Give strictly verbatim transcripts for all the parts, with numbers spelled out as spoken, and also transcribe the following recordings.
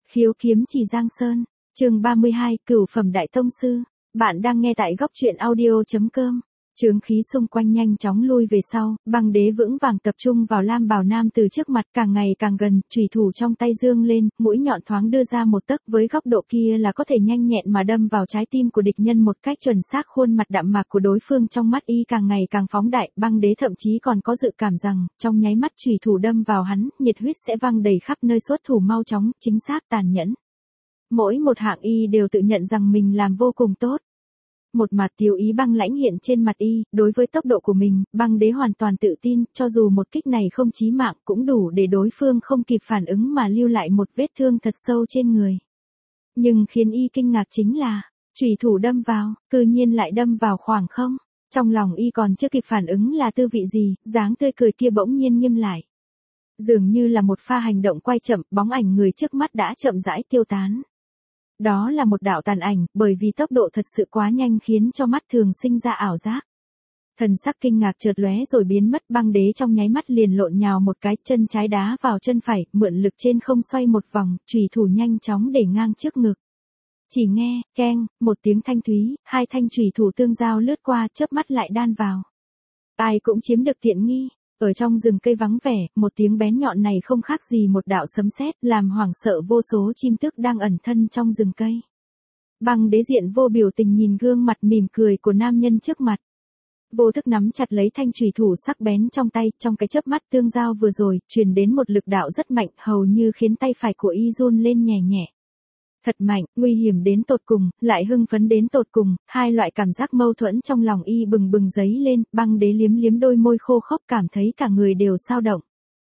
Khiếu kiếm chỉ Giang Sơn, chương ba mươi hai, Cửu phẩm đại tông sư. Bạn đang nghe tại góc truyện audio chấm com. Chướng khí xung quanh nhanh chóng lui về sau, băng đế vững vàng tập trung vào Lam Bào Nam từ trước mặt càng ngày càng gần, chùy thủ trong tay dương lên, mũi nhọn thoáng đưa ra một tấc, với góc độ kia là có thể nhanh nhẹn mà đâm vào trái tim của địch nhân một cách chuẩn xác. Khuôn mặt đạm mạc của đối phương trong mắt y càng ngày càng phóng đại, băng đế thậm chí còn có dự cảm rằng, trong nháy mắt chùy thủ đâm vào hắn, nhiệt huyết sẽ văng đầy khắp nơi. Xuất thủ mau chóng, chính xác, tàn nhẫn. Mỗi một hạng y đều tự nhận rằng mình làm vô cùng tốt. Một mặt tiêu ý băng lãnh hiện trên mặt y, đối với tốc độ của mình, băng đế hoàn toàn tự tin, cho dù một kích này không chí mạng cũng đủ để đối phương không kịp phản ứng mà lưu lại một vết thương thật sâu trên người. Nhưng khiến y kinh ngạc chính là, chùy thủ đâm vào, cư nhiên lại đâm vào khoảng không. Trong lòng y còn chưa kịp phản ứng là tư vị gì, dáng tươi cười kia bỗng nhiên nghiêm lại. Dường như là một pha hành động quay chậm, bóng ảnh người trước mắt đã chậm rãi tiêu tán. Đó là một đạo tàn ảnh, bởi vì tốc độ thật sự quá nhanh khiến cho mắt thường sinh ra ảo giác. Thần sắc kinh ngạc chợt lóe rồi biến mất, băng đế trong nháy mắt liền lộn nhào một cái, chân trái đá vào chân phải, mượn lực trên không xoay một vòng, chùy thủ nhanh chóng để ngang trước ngực. Chỉ nghe, keng, một tiếng thanh thúy, hai thanh chùy thủ tương giao lướt qua, chớp mắt lại đan vào. Ai cũng chiếm được tiện nghi. Ở trong rừng cây vắng vẻ, một tiếng bén nhọn này không khác gì một đạo sấm sét, làm hoảng sợ vô số chim tước đang ẩn thân trong rừng cây. Băng đế diện vô biểu tình nhìn gương mặt mỉm cười của nam nhân trước mặt. Vô thức nắm chặt lấy thanh chùy thủ sắc bén trong tay, trong cái chớp mắt tương giao vừa rồi, truyền đến một lực đạo rất mạnh, hầu như khiến tay phải của y run lên nhẹ nhẹ. Thật mạnh, nguy hiểm đến tột cùng, lại hưng phấn đến tột cùng, hai loại cảm giác mâu thuẫn trong lòng y bừng bừng dấy lên, băng đế liếm liếm đôi môi khô khốc, cảm thấy cả người đều xao động.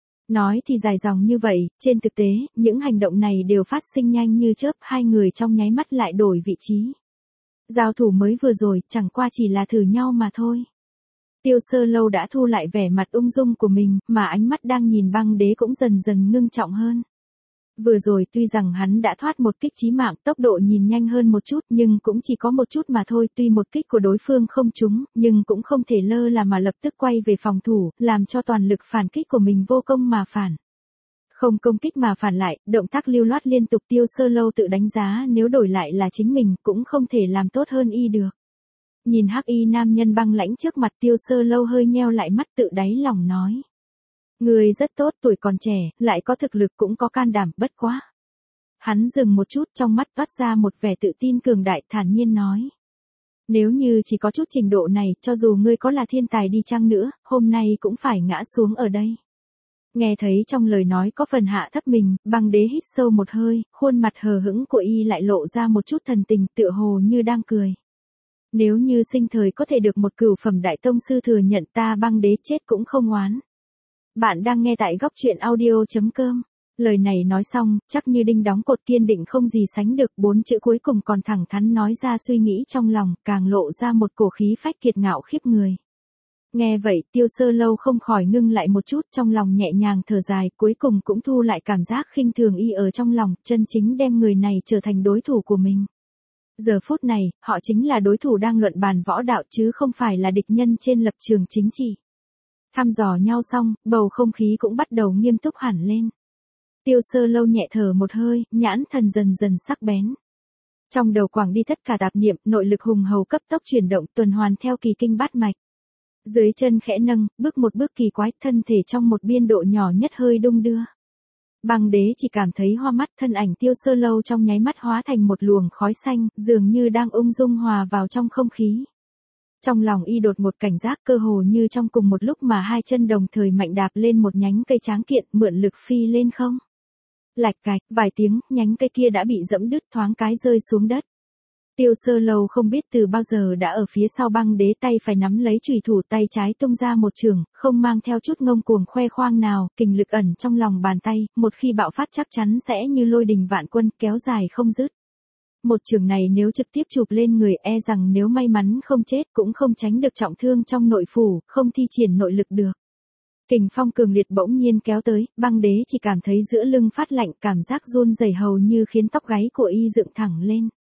Nói thì dài dòng như vậy, trên thực tế, những hành động này đều phát sinh nhanh như chớp, hai người trong nháy mắt lại đổi vị trí. Giao thủ mới vừa rồi, chẳng qua chỉ là thử nhau mà thôi. Tiêu Sơ Lâu đã thu lại vẻ mặt ung dung của mình, mà ánh mắt đang nhìn băng đế cũng dần dần ngưng trọng hơn. Vừa rồi tuy rằng hắn đã thoát một kích chí mạng, tốc độ nhìn nhanh hơn một chút, nhưng cũng chỉ có một chút mà thôi, tuy một kích của đối phương không trúng, nhưng cũng không thể lơ là mà lập tức quay về phòng thủ, làm cho toàn lực phản kích của mình vô công mà phản. Không công kích mà phản lại, động tác lưu loát liên tục. Tiêu Sơ Lâu tự đánh giá nếu đổi lại là chính mình, cũng không thể làm tốt hơn y được. Nhìn hắc y nam nhân băng lãnh trước mặt, Tiêu Sơ Lâu hơi nheo lại mắt, tự đáy lòng nói. Người rất tốt, tuổi còn trẻ, lại có thực lực cũng có can đảm, bất quá. Hắn dừng một chút, trong mắt toát ra một vẻ tự tin cường đại, thản nhiên nói. Nếu như chỉ có chút trình độ này, cho dù ngươi có là thiên tài đi chăng nữa, hôm nay cũng phải ngã xuống ở đây. Nghe thấy trong lời nói có phần hạ thấp mình, băng đế hít sâu một hơi, khuôn mặt hờ hững của y lại lộ ra một chút thần tình, tựa hồ như đang cười. Nếu như sinh thời có thể được một cửu phẩm đại tông sư thừa nhận, ta băng đế chết cũng không oán. Bạn đang nghe tại góc truyện audio chấm com. Lời này nói xong, chắc như đinh đóng cột, kiên định không gì sánh được, bốn chữ cuối cùng còn thẳng thắn nói ra suy nghĩ trong lòng, càng lộ ra một cổ khí phách kiệt ngạo khiếp người. Nghe vậy, Tiêu Sơ Lâu không khỏi ngưng lại một chút, trong lòng nhẹ nhàng thở dài, cuối cùng cũng thu lại cảm giác khinh thường y ở trong lòng, chân chính đem người này trở thành đối thủ của mình. Giờ phút này, họ chính là đối thủ đang luận bàn võ đạo chứ không phải là địch nhân trên lập trường chính trị. Thăm dò nhau xong, bầu không khí cũng bắt đầu nghiêm túc hẳn lên. Tiêu Sơ Lâu nhẹ thở một hơi, nhãn thần dần dần sắc bén. Trong đầu quảng đi tất cả tạp niệm, nội lực hùng hầu cấp tốc chuyển động, tuần hoàn theo kỳ kinh bát mạch. Dưới chân khẽ nâng, bước một bước kỳ quái, thân thể trong một biên độ nhỏ nhất hơi đung đưa. Băng đế chỉ cảm thấy hoa mắt, thân ảnh Tiêu Sơ Lâu trong nháy mắt hóa thành một luồng khói xanh, dường như đang ung dung hòa vào trong không khí. Trong lòng y đột một cảnh giác, cơ hồ như trong cùng một lúc mà hai chân đồng thời mạnh đạp lên một nhánh cây tráng kiện, mượn lực phi lên không. Lạch cạch, vài tiếng, nhánh cây kia đã bị giẫm đứt, thoáng cái rơi xuống đất. Tiêu Sơ Lâu không biết từ bao giờ đã ở phía sau băng đế, tay phải nắm lấy chùy thủ, tay trái tung ra một chưởng, không mang theo chút ngông cuồng khoe khoang nào, kình lực ẩn trong lòng bàn tay, một khi bạo phát chắc chắn sẽ như lôi đình vạn quân, kéo dài không dứt. Một chưởng này nếu trực tiếp chụp lên người, e rằng nếu may mắn không chết cũng không tránh được trọng thương trong nội phủ, không thi triển nội lực được. Kình phong cường liệt bỗng nhiên kéo tới, băng đế chỉ cảm thấy giữa lưng phát lạnh, cảm giác run rẩy hầu như khiến tóc gáy của y dựng thẳng lên.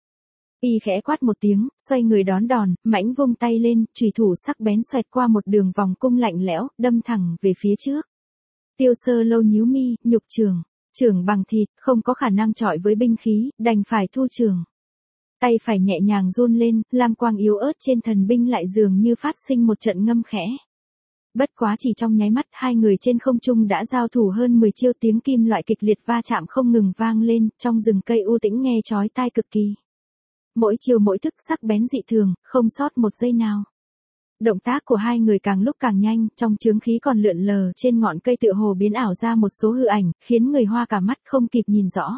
Y khẽ quát một tiếng, xoay người đón đòn, mãnh vung tay lên, chùy thủ sắc bén xoẹt qua một đường vòng cung lạnh lẽo, đâm thẳng về phía trước. Tiêu Sơ Lâu nhíu mi, nhục trường. Trưởng bằng thịt, không có khả năng chọi với binh khí, đành phải thu trưởng. Tay phải nhẹ nhàng run lên, lam quang yếu ớt trên thần binh lại dường như phát sinh một trận ngâm khẽ. Bất quá chỉ trong nháy mắt, hai người trên không trung đã giao thủ hơn mười chiêu, tiếng kim loại kịch liệt va chạm không ngừng vang lên, trong rừng cây u tĩnh nghe chói tai cực kỳ. Mỗi chiêu mỗi thức sắc bén dị thường, không sót một giây nào. Động tác của hai người càng lúc càng nhanh, trong chướng khí còn lượn lờ trên ngọn cây tựa hồ biến ảo ra một số hư ảnh, khiến người hoa cả mắt không kịp nhìn rõ.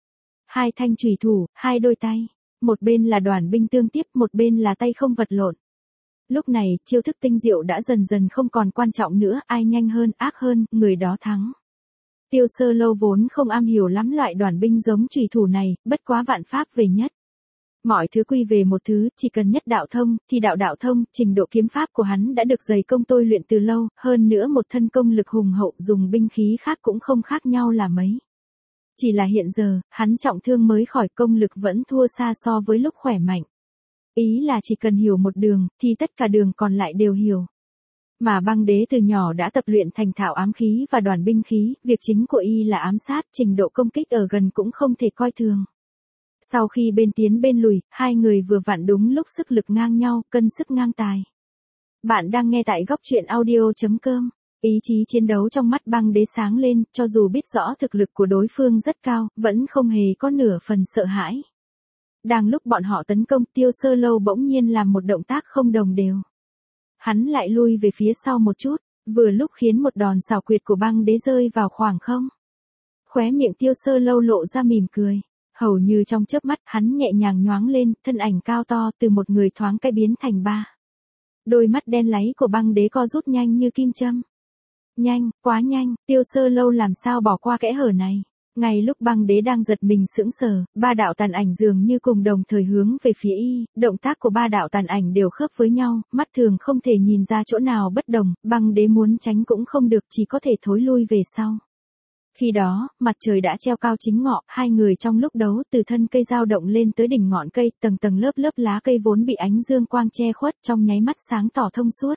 Hai thanh chùy thủ, hai đôi tay, một bên là đoàn binh tương tiếp, một bên là tay không vật lộn. Lúc này, chiêu thức tinh diệu đã dần dần không còn quan trọng nữa, ai nhanh hơn, ác hơn, người đó thắng. Tiêu Sơ Lâu vốn không am hiểu lắm loại đoàn binh giống chùy thủ này, bất quá vạn pháp về nhất. Mọi thứ quy về một thứ, chỉ cần nhất đạo thông, thì đạo đạo thông, trình độ kiếm pháp của hắn đã được dày công tôi luyện từ lâu, hơn nữa một thân công lực hùng hậu, dùng binh khí khác cũng không khác nhau là mấy. Chỉ là hiện giờ, hắn trọng thương mới khỏi, công lực vẫn thua xa so với lúc khỏe mạnh. Ý là chỉ cần hiểu một đường, thì tất cả đường còn lại đều hiểu. Mà băng đế từ nhỏ đã tập luyện thành thạo ám khí và đoàn binh khí, việc chính của y là ám sát, trình độ công kích ở gần cũng không thể coi thường. Sau khi bên tiến bên lùi, hai người vừa vặn đúng lúc sức lực ngang nhau, cân sức ngang tài. Bạn đang nghe tại góc truyện audio chấm com. Ý chí chiến đấu trong mắt băng đế sáng lên, cho dù biết rõ thực lực của đối phương rất cao, vẫn không hề có nửa phần sợ hãi. Đang lúc bọn họ tấn công, Tiêu Sơ Lâu bỗng nhiên làm một động tác không đồng đều. Hắn lại lui về phía sau một chút, vừa lúc khiến một đòn xảo quyệt của băng đế rơi vào khoảng không. Khóe miệng Tiêu Sơ Lâu lộ ra mỉm cười. Hầu như trong chớp mắt, hắn nhẹ nhàng nhoáng lên, thân ảnh cao to từ một người thoáng cái biến thành ba. Đôi mắt đen láy của băng đế co rút nhanh như kim châm. Nhanh, quá nhanh, Tiêu Sơ Lâu làm sao bỏ qua kẽ hở này. Ngay lúc băng đế đang giật mình sững sờ, ba đạo tàn ảnh dường như cùng đồng thời hướng về phía y, động tác của ba đạo tàn ảnh đều khớp với nhau, mắt thường không thể nhìn ra chỗ nào bất đồng, băng đế muốn tránh cũng không được, chỉ có thể thối lui về sau. Khi đó, mặt trời đã treo cao chính ngọ, hai người trong lúc đấu từ thân cây dao động lên tới đỉnh ngọn cây, tầng tầng lớp lớp lá cây vốn bị ánh dương quang che khuất trong nháy mắt sáng tỏ thông suốt.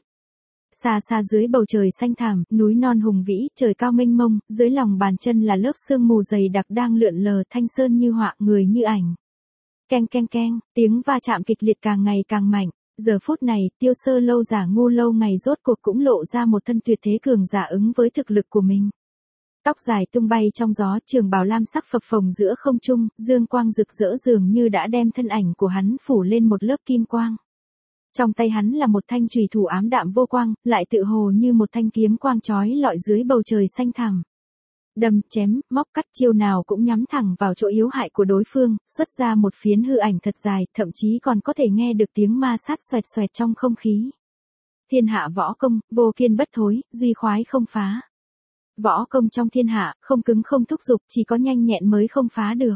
Xa xa dưới bầu trời xanh thẳm, núi non hùng vĩ, trời cao mênh mông, dưới lòng bàn chân là lớp sương mù dày đặc đang lượn lờ, thanh sơn như họa, người như ảnh. Keng keng keng, tiếng va chạm kịch liệt càng ngày càng mạnh. Giờ phút này, Tiêu Sơ Lâu giả ngu lâu ngày rốt cuộc cũng lộ ra một thân tuyệt thế cường giả ứng với thực lực của mình. Tóc dài tung bay trong gió, trường bào lam sắc phập phồng giữa không trung, dương quang rực rỡ dường như đã đem thân ảnh của hắn phủ lên một lớp kim quang. Trong tay hắn là một thanh chùy thủ ám đạm vô quang, lại tự hồ như một thanh kiếm quang chói lọi dưới bầu trời xanh thẳm. Đâm, chém, móc cắt chiêu nào cũng nhắm thẳng vào chỗ yếu hại của đối phương, xuất ra một phiến hư ảnh thật dài, thậm chí còn có thể nghe được tiếng ma sát xoẹt xoẹt trong không khí. Thiên hạ võ công, vô kiên bất thối, duy khoái không phá. Võ công trong thiên hạ, không cứng không thúc giục, chỉ có nhanh nhẹn mới không phá được.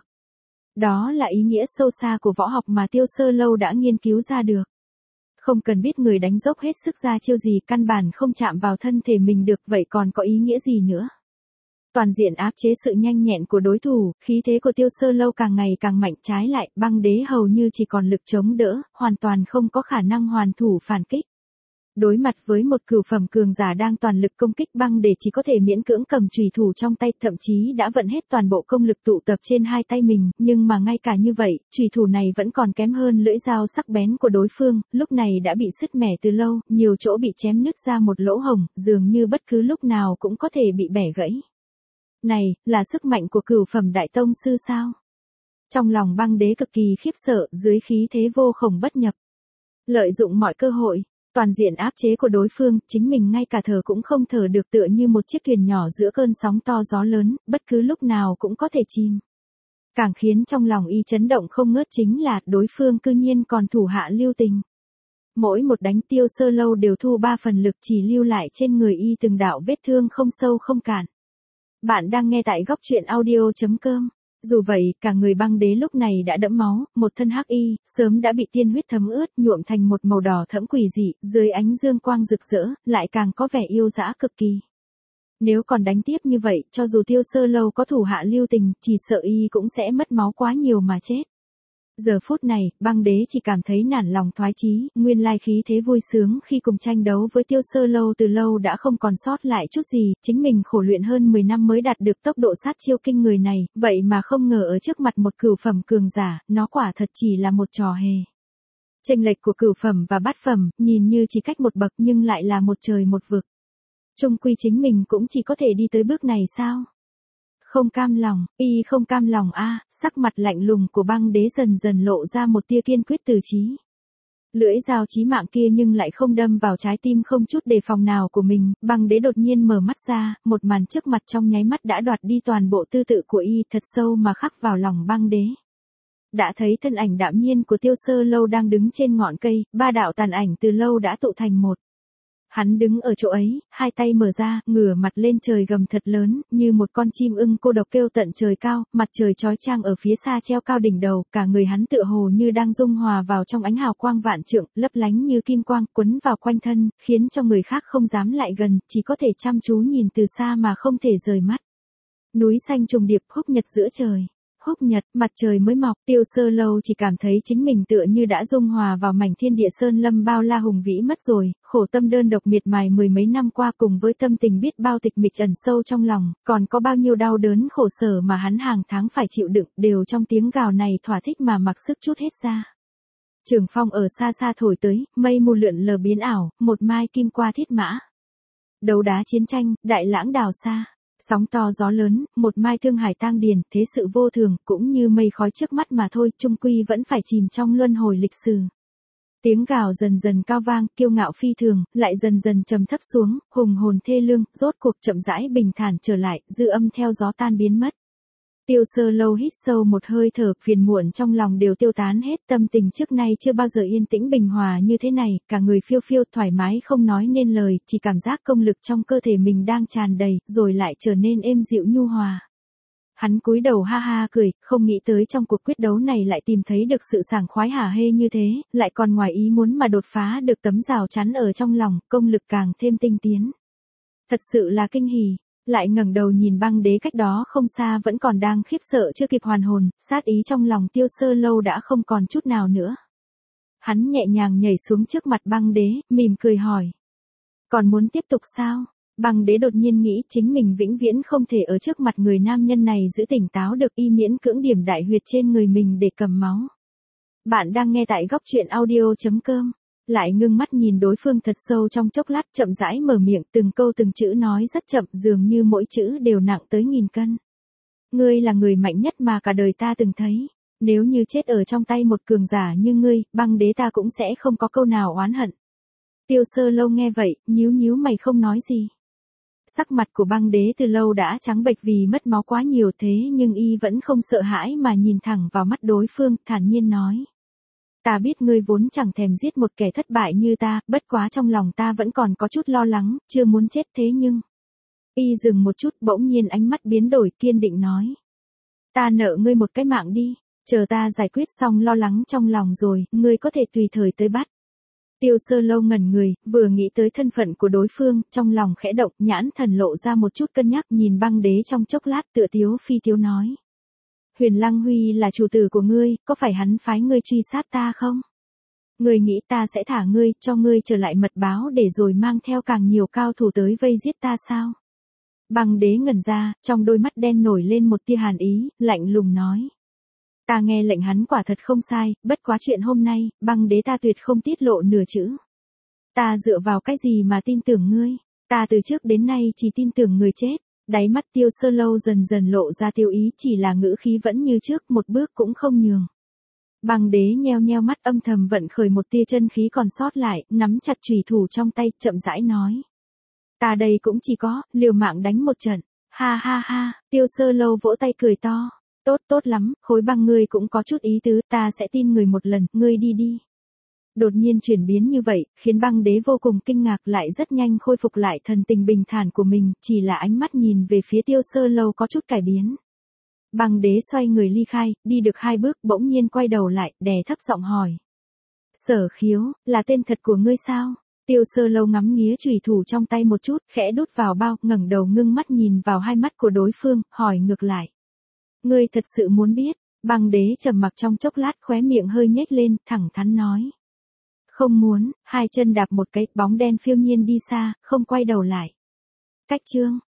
Đó là ý nghĩa sâu xa của võ học mà Tiêu Sơ Lâu đã nghiên cứu ra được. Không cần biết người đánh dốc hết sức ra chiêu gì, căn bản không chạm vào thân thể mình được, vậy còn có ý nghĩa gì nữa? Toàn diện áp chế sự nhanh nhẹn của đối thủ, khí thế của Tiêu Sơ Lâu càng ngày càng mạnh, trái lại, băng đế hầu như chỉ còn lực chống đỡ, hoàn toàn không có khả năng hoàn thủ phản kích. Đối mặt với một cửu phẩm cường giả đang toàn lực công kích, băng đế chỉ có thể miễn cưỡng cầm chùy thủ trong tay, thậm chí đã vận hết toàn bộ công lực tụ tập trên hai tay mình, nhưng mà ngay cả như vậy, chùy thủ này vẫn còn kém hơn lưỡi dao sắc bén của đối phương, lúc này đã bị sứt mẻ từ lâu, nhiều chỗ bị chém nứt ra một lỗ hổng, dường như bất cứ lúc nào cũng có thể bị bẻ gãy. Này, là sức mạnh của cửu phẩm đại tông sư sao? Trong lòng băng đế cực kỳ khiếp sợ, dưới khí thế vô khổng bất nhập. Lợi dụng mọi cơ hội, toàn diện áp chế của đối phương, chính mình ngay cả thở cũng không thở được, tựa như một chiếc thuyền nhỏ giữa cơn sóng to gió lớn, bất cứ lúc nào cũng có thể chìm. Càng khiến trong lòng y chấn động không ngớt chính là, đối phương cư nhiên còn thủ hạ lưu tình. Mỗi một đánh Tiêu Sơ Lâu đều thu ba phần lực, chỉ lưu lại trên người y từng đạo vết thương không sâu không cạn. Bạn đang nghe tại góc truyện audio chấm com. Dù vậy, cả người băng đế lúc này đã đẫm máu, một thân hắc y, sớm đã bị tiên huyết thấm ướt, nhuộm thành một màu đỏ thẫm quỷ dị, dưới ánh dương quang rực rỡ, lại càng có vẻ yêu dã cực kỳ. Nếu còn đánh tiếp như vậy, cho dù Tiêu Sơ Lâu có thủ hạ lưu tình, chỉ sợ y cũng sẽ mất máu quá nhiều mà chết. Giờ phút này, băng đế chỉ cảm thấy nản lòng thoái chí, nguyên lai khí thế vui sướng khi cùng tranh đấu với Tiêu Sơ Lâu từ lâu đã không còn sót lại chút gì, chính mình khổ luyện hơn mười năm mới đạt được tốc độ sát chiêu kinh người này, vậy mà không ngờ ở trước mặt một cửu phẩm cường giả, nó quả thật chỉ là một trò hề. Chênh lệch của cửu phẩm và bát phẩm, nhìn như chỉ cách một bậc nhưng lại là một trời một vực. Chung quy chính mình cũng chỉ có thể đi tới bước này sao? Không cam lòng, y không cam lòng a, sắc mặt lạnh lùng của băng đế dần dần lộ ra một tia kiên quyết từ chí. Lưỡi dao chí mạng kia nhưng lại không đâm vào trái tim không chút đề phòng nào của mình, băng đế đột nhiên mở mắt ra, một màn trước mặt trong nháy mắt đã đoạt đi toàn bộ tư tự của y thật sâu mà khắc vào lòng băng đế. Đã thấy thân ảnh đạm nhiên của Tiêu Sơ Lâu đang đứng trên ngọn cây, ba đạo tàn ảnh từ lâu đã tụ thành một. Hắn đứng ở chỗ ấy, hai tay mở ra, ngửa mặt lên trời gầm thật lớn, như một con chim ưng cô độc kêu tận trời cao, mặt trời chói chang ở phía xa treo cao đỉnh đầu, cả người hắn tựa hồ như đang dung hòa vào trong ánh hào quang vạn trượng, lấp lánh như kim quang, quấn vào quanh thân, khiến cho người khác không dám lại gần, chỉ có thể chăm chú nhìn từ xa mà không thể rời mắt. Núi xanh trùng điệp, húc nhật giữa trời. Húc nhật, mặt trời mới mọc, Tiêu Sơ Lâu chỉ cảm thấy chính mình tựa như đã dung hòa vào mảnh thiên địa sơn lâm bao la hùng vĩ mất rồi, khổ tâm đơn độc miệt mài mười mấy năm qua cùng với tâm tình biết bao tịch mịch ẩn sâu trong lòng, còn có bao nhiêu đau đớn khổ sở mà hắn hàng tháng phải chịu đựng, đều trong tiếng gào này thỏa thích mà mặc sức chút hết ra. Trường phong ở xa xa thổi tới, mây mù lượn lờ biến ảo, một mai kim qua thiết mã. Đấu đá chiến tranh, đại lãng đào xa. Sóng to gió lớn, một mai thương hải tang điền, thế sự vô thường, cũng như mây khói trước mắt mà thôi, chung quy vẫn phải chìm trong luân hồi lịch sử. Tiếng gào dần dần cao vang, kiêu ngạo phi thường, lại dần dần trầm thấp xuống, hùng hồn thê lương, rốt cuộc chậm rãi bình thản trở lại, dư âm theo gió tan biến mất. Tiêu Sơ Lâu hít sâu một hơi thở, phiền muộn trong lòng đều tiêu tán hết, tâm tình trước nay chưa bao giờ yên tĩnh bình hòa như thế này, cả người phiêu phiêu thoải mái không nói nên lời, chỉ cảm giác công lực trong cơ thể mình đang tràn đầy, rồi lại trở nên êm dịu nhu hòa. Hắn cúi đầu ha ha cười, không nghĩ tới trong cuộc quyết đấu này lại tìm thấy được sự sảng khoái hả hê như thế, lại còn ngoài ý muốn mà đột phá được tấm rào chắn ở trong lòng, công lực càng thêm tinh tiến. Thật sự là kinh hỉ. Lại ngẩng đầu nhìn băng đế cách đó không xa vẫn còn đang khiếp sợ chưa kịp hoàn hồn, sát ý trong lòng Tiêu Sơ Lâu đã không còn chút nào nữa. Hắn nhẹ nhàng nhảy xuống trước mặt băng đế, mỉm cười hỏi. Còn muốn tiếp tục sao? Băng đế đột nhiên nghĩ chính mình vĩnh viễn không thể ở trước mặt người nam nhân này giữ tỉnh táo được, y miễn cưỡng điểm đại huyệt trên người mình để cầm máu. Bạn đang nghe tại góc truyện audio chấm com. Lại ngưng mắt nhìn đối phương thật sâu trong chốc lát, chậm rãi mở miệng, từng câu từng chữ nói rất chậm, dường như mỗi chữ đều nặng tới nghìn cân. Ngươi là người mạnh nhất mà cả đời ta từng thấy. Nếu như chết ở trong tay một cường giả như ngươi, băng đế ta cũng sẽ không có câu nào oán hận. Tiêu Sơ Lâu nghe vậy, nhíu nhíu mày không nói gì. Sắc mặt của băng đế từ lâu đã trắng bệch vì mất máu quá nhiều, thế nhưng y vẫn không sợ hãi mà nhìn thẳng vào mắt đối phương, thản nhiên nói. Ta biết ngươi vốn chẳng thèm giết một kẻ thất bại như ta, bất quá trong lòng ta vẫn còn có chút lo lắng, chưa muốn chết thế nhưng... Y dừng một chút, bỗng nhiên ánh mắt biến đổi, kiên định nói. Ta nợ ngươi một cái mạng đi, chờ ta giải quyết xong lo lắng trong lòng rồi, ngươi có thể tùy thời tới bắt. Tiêu Sơ Lâu ngẩn người, vừa nghĩ tới thân phận của đối phương, trong lòng khẽ động, nhãn thần lộ ra một chút cân nhắc, nhìn băng đế trong chốc lát tựa tiếu phi tiếu nói. Huyền Lăng Huy là chủ tử của ngươi, có phải hắn phái ngươi truy sát ta không? Ngươi nghĩ ta sẽ thả ngươi, cho ngươi trở lại mật báo để rồi mang theo càng nhiều cao thủ tới vây giết ta sao? Băng đế ngẩn ra, trong đôi mắt đen nổi lên một tia hàn ý, lạnh lùng nói. Ta nghe lệnh hắn quả thật không sai, bất quá chuyện hôm nay, băng đế ta tuyệt không tiết lộ nửa chữ. Ta dựa vào cái gì mà tin tưởng ngươi? Ta từ trước đến nay chỉ tin tưởng người chết. Đáy mắt Tiêu Sơ Lâu dần dần lộ ra tiêu ý, chỉ là ngữ khí vẫn như trước, một bước cũng không nhường. Băng đế nheo nheo mắt, âm thầm vận khởi một tia chân khí còn sót lại, nắm chặt chùy thủ trong tay, chậm rãi nói. Ta đây cũng chỉ có, liều mạng đánh một trận. Ha ha ha, Tiêu Sơ Lâu vỗ tay cười to. Tốt tốt lắm, khối băng ngươi cũng có chút ý tứ, ta sẽ tin người một lần, ngươi đi đi. Đột nhiên chuyển biến như vậy, khiến băng đế vô cùng kinh ngạc, lại rất nhanh khôi phục lại thần tình bình thản của mình, chỉ là ánh mắt nhìn về phía Tiêu Sơ Lâu có chút cải biến. Băng đế xoay người ly khai, đi được hai bước bỗng nhiên quay đầu lại, đè thấp giọng hỏi. Sở Khiếu, là tên thật của ngươi sao? Tiêu Sơ Lâu ngắm nghía chùy thủ trong tay một chút, khẽ đút vào bao, ngẩng đầu ngưng mắt nhìn vào hai mắt của đối phương, hỏi ngược lại. Ngươi thật sự muốn biết? Băng đế trầm mặc trong chốc lát, khóe miệng hơi nhếch lên, thẳng thắn nói. Không muốn, hai chân đạp một cái, bóng đen phiêu nhiên đi xa, không quay đầu lại. Cách chương.